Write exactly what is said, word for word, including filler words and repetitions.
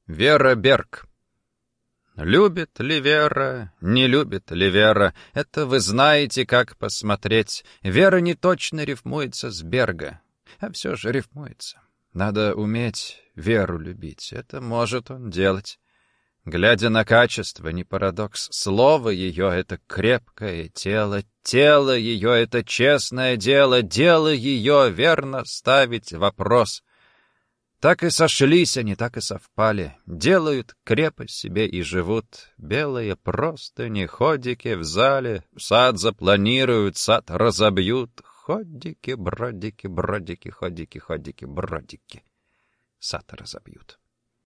Вера Берг. Любит ли Вера, не любит ли Вера, это вы знаете, как посмотреть. Вера не точно рифмуется с Берга, а все же рифмуется. Надо уметь Веру любить, это может он делать. Глядя на качество, не парадокс, слово ее — это крепкое тело, тело ее — это честное дело, дело ее — верно ставить вопрос. Так и сошлись они, так и совпали, делают крепость себе и живут. Белые простыни, ходики в зале, сад запланируют, сад разобьют. Ходики, бродики, бродики, ходики, ходики, бродики, сад разобьют.